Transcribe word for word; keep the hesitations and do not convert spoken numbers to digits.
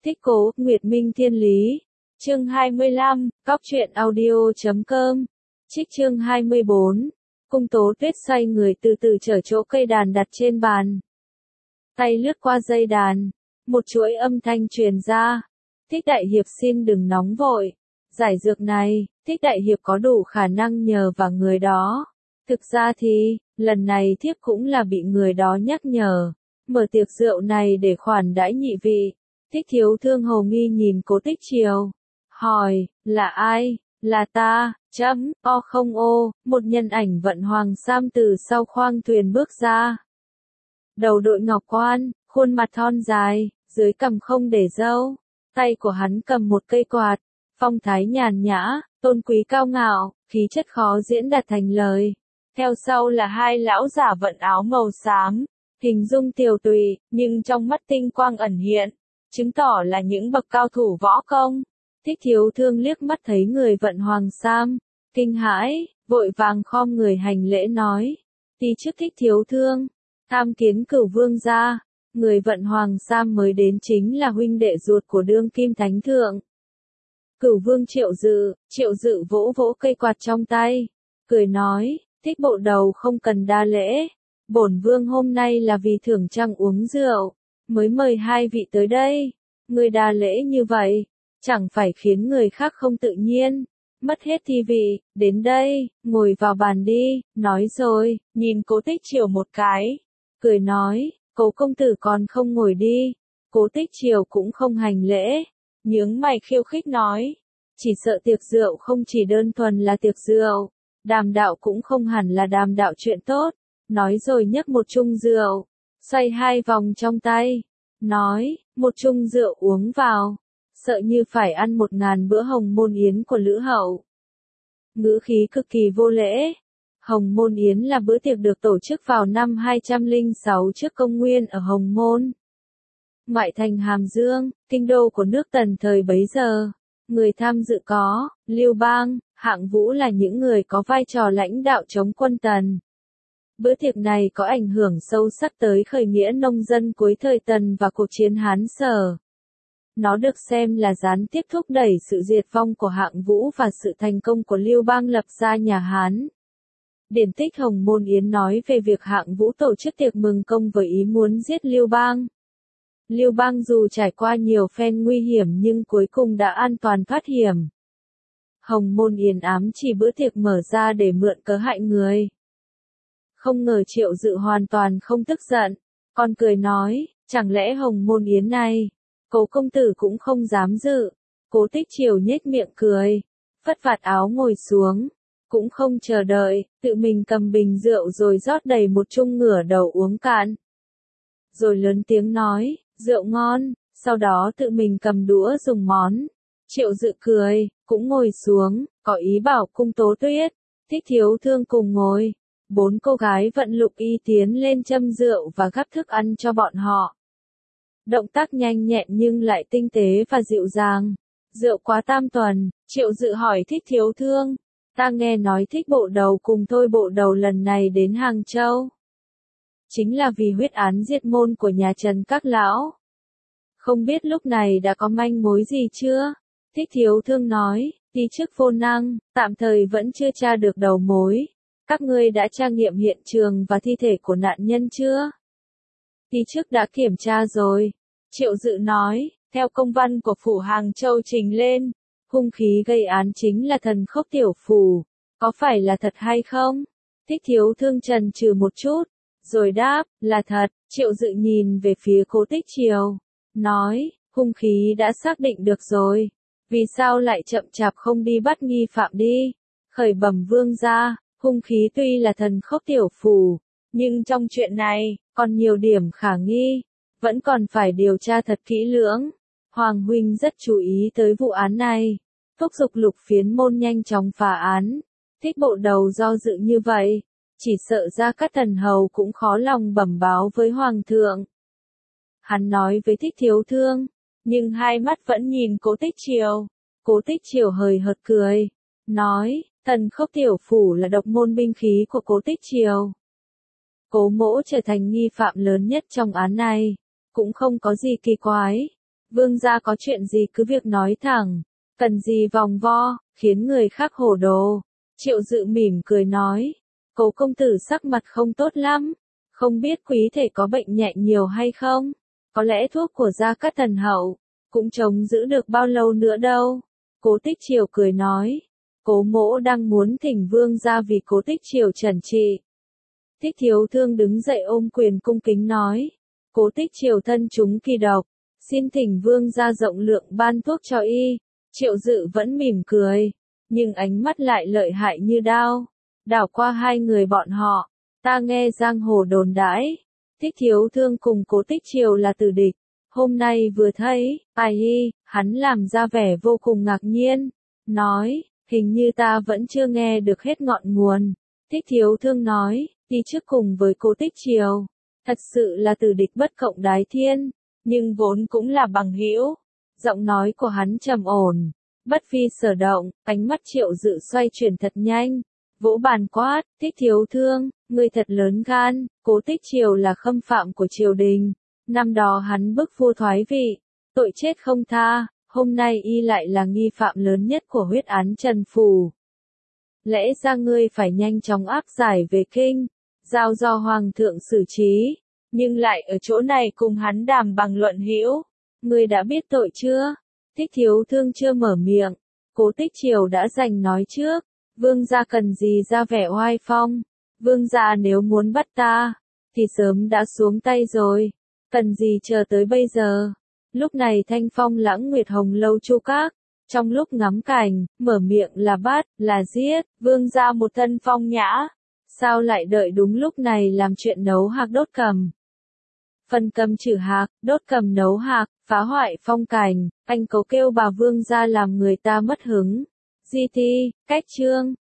Thích Cố, Nguyệt Minh Thiên Lý. Chương hai mươi lăm, Cóc truyện audio chấm com. Trích chương hai mươi bốn. Cung Tố Tuyết xoay người từ từ trở chỗ cây đàn đặt trên bàn. Tay lướt qua dây đàn, một chuỗi âm thanh truyền ra. Thích đại hiệp xin đừng nóng vội. Giải dược này, Thích đại hiệp có đủ khả năng nhờ vào người đó. Thực ra thì, lần này thiếp cũng là bị người đó nhắc nhở. Mở tiệc rượu này để khoản đãi nhị vị. Thích Thiếu Thương hồ nghi nhìn Cố Tích Triều. Hỏi, là ai? Là ta, chấm, o không ô, một nhân ảnh vận hoàng sam từ sau khoang thuyền bước ra. Đầu đội ngọc quan, khuôn mặt thon dài, dưới cằm không để râu. Tay của hắn cầm một cây quạt, phong thái nhàn nhã, tôn quý cao ngạo, khí chất khó diễn đạt thành lời. Theo sau là hai lão giả vận áo màu xám, hình dung tiều tụy, nhưng trong mắt tinh quang ẩn hiện, chứng tỏ là những bậc cao thủ võ công. Thích Thiếu Thương liếc mắt thấy người vận hoàng sam, kinh hãi, vội vàng khom người hành lễ nói, đi trước Thích Thiếu Thương, tham kiến Cửu Vương gia. Người vận hoàng sam mới đến chính là huynh đệ ruột của đương kim thánh thượng. Cửu Vương Triệu Dự. Triệu Dự vỗ vỗ cây quạt trong tay, cười nói, Thích bộ đầu không cần đa lễ, bổn vương hôm nay là vì thưởng trăng uống rượu, mới mời hai vị tới đây. Người đa lễ như vậy, chẳng phải khiến người khác không tự nhiên, mất hết thi vị. Đến đây, ngồi vào bàn đi. Nói rồi, nhìn Cố Tích Triều một cái, cười nói, Cố công tử còn không ngồi đi. Cố Tích Triều cũng không hành lễ, nhướng mày khiêu khích nói, chỉ sợ tiệc rượu không chỉ đơn thuần là tiệc rượu, đàm đạo cũng không hẳn là đàm đạo chuyện tốt. Nói rồi nhấc một chung rượu, xoay hai vòng trong tay, nói, một chung rượu uống vào, sợ như phải ăn một ngàn bữa hồng môn yến của Lữ Hậu. Ngữ khí cực kỳ vô lễ. Hồng môn yến là bữa tiệc được tổ chức vào năm hai trăm lẻ sáu trước công nguyên ở Hồng Môn, ngoại thành Hàm Dương, kinh đô của nước Tần thời bấy giờ. Người tham dự có Lưu Bang, Hạng Vũ là những người có vai trò lãnh đạo chống quân Tần. Bữa tiệc này có ảnh hưởng sâu sắc tới khởi nghĩa nông dân cuối thời Tần và cuộc chiến Hán Sở. Nó được xem là gián tiếp thúc đẩy sự diệt vong của Hạng Vũ và sự thành công của Lưu Bang lập ra nhà Hán. Điển tích Hồng Môn Yến nói về việc Hạng Vũ tổ chức tiệc mừng công với ý muốn giết Lưu Bang. Lưu Bang dù trải qua nhiều phen nguy hiểm nhưng cuối cùng đã an toàn thoát hiểm. Hồng Môn Yến ám chỉ bữa tiệc mở ra để mượn cớ hại người. Không ngờ Triệu Dự hoàn toàn không tức giận, còn cười nói, chẳng lẽ Hồng Môn Yến này, Cố công tử cũng không dám dự. Cố Tích Triều nhếch miệng cười, phất vạt áo ngồi xuống, cũng không chờ đợi, tự mình cầm bình rượu rồi rót đầy một chung ngửa đầu uống cạn. Rồi lớn tiếng nói, rượu ngon, sau đó tự mình cầm đũa dùng món. Triệu Dự cười, cũng ngồi xuống, có ý bảo Cung Tố Tuyết, Thích Thiếu Thương cùng ngồi. Bốn cô gái vận lục y tiến lên châm rượu và gắp thức ăn cho bọn họ. Động tác nhanh nhẹn nhưng lại tinh tế và dịu dàng. Rượu quá tam tuần. Triệu Dự hỏi Thích Thiếu Thương, ta nghe nói Thích bộ đầu cùng Thôi bộ đầu lần này đến Hàng Châu, chính là vì huyết án diệt môn của nhà Trần các lão. Không biết lúc này đã có manh mối gì chưa? Thích Thiếu Thương nói, đi trước vô năng, tạm thời vẫn chưa tra được đầu mối. Các ngươi đã tra nghiệm hiện trường và thi thể của nạn nhân chưa? Đi trước đã kiểm tra rồi. Triệu Dự nói, theo công văn của phủ Hàng Châu trình lên, hung khí gây án chính là thần khốc tiểu phù, có phải là thật hay không? Thích Thiếu Thương chần chừ một chút, rồi đáp, là thật. Triệu Dự nhìn về phía Cố Tích Triều, nói, hung khí đã xác định được rồi, vì sao lại chậm chạp không đi bắt nghi phạm đi? Khởi bẩm vương gia, hung khí tuy là thần khốc tiểu phù, nhưng trong chuyện này, còn nhiều điểm khả nghi, vẫn còn phải điều tra thật kỹ lưỡng. Hoàng huynh rất chú ý tới vụ án này, thúc giục Lục Phiến môn nhanh chóng phá án. Thích bộ đầu do dự như vậy, chỉ sợ Gia Cát Thần hầu cũng khó lòng bẩm báo với Hoàng thượng. Hắn nói với Thích Thiếu Thương, nhưng hai mắt vẫn nhìn Cố Tích Triều. Cố Tích Triều hời hợt cười, nói, thần khốc tiểu phủ là độc môn binh khí của Cố Tích Triều. Cố mỗ trở thành nghi phạm lớn nhất trong án này, cũng không có gì kỳ quái. Vương gia có chuyện gì cứ việc nói thẳng, cần gì vòng vo, khiến người khác hổ đồ. Triệu Dự mỉm cười nói, Cố công tử sắc mặt không tốt lắm, không biết quý thể có bệnh nhẹ nhiều hay không, có lẽ thuốc của Gia Cát Thần Hậu, cũng chống giữ được bao lâu nữa đâu. Cố Tích Triều cười nói, Cố mỗ đang muốn thỉnh vương gia vì Cố Tích Triều trần trị. Thích Thiếu Thương đứng dậy ôm quyền cung kính nói, Cố Tích Triều thân chúng kỳ độc, xin thỉnh vương gia rộng lượng ban thuốc cho y. Triệu Dự vẫn mỉm cười, nhưng ánh mắt lại lợi hại như đao, đảo qua hai người bọn họ. Ta nghe giang hồ đồn đãi, Thích Thiếu Thương cùng Cố Tích Triều là tử địch. Hôm nay vừa thấy, ai hi, hắn làm ra vẻ vô cùng ngạc nhiên, nói, hình như ta vẫn chưa nghe được hết ngọn nguồn. Thích Thiếu Thương nói, đi trước cùng với Cố Tích Triều, thật sự là tử địch bất cộng đái thiên, nhưng vốn cũng là bằng hữu. Giọng nói của hắn trầm ổn, bất phi sở động, ánh mắt Triệu Dự xoay chuyển thật nhanh, vỗ bàn quát, Thích Thiếu Thương, ngươi thật lớn gan, Cố Tích Triều là khâm phạm của triều đình. Năm đó hắn bức vua thoái vị, tội chết không tha, hôm nay y lại là nghi phạm lớn nhất của huyết án Trần Phủ. Lẽ ra ngươi phải nhanh chóng áp giải về kinh, giao do hoàng thượng xử trí, nhưng lại ở chỗ này cùng hắn đàm bằng luận hữu. Ngươi đã biết tội chưa? Thích Thiếu Thương chưa mở miệng, Cố Tích Triều đã giành nói trước, vương gia cần gì ra vẻ oai phong, vương gia nếu muốn bắt ta, thì sớm đã xuống tay rồi. Cần gì chờ tới bây giờ? Lúc này Thanh Phong Lãng Nguyệt Hồng Lâu Chu Các, trong lúc ngắm cảnh, mở miệng là bắt, là giết, vương gia một thân phong nhã, sao lại đợi đúng lúc này làm chuyện nấu hạc đốt cầm? Phần cầm trừ hạc, đốt cầm nấu hạc, phá hoại phong cảnh, anh cấu kêu bà vương gia làm người ta mất hứng. Di thi, cách chương.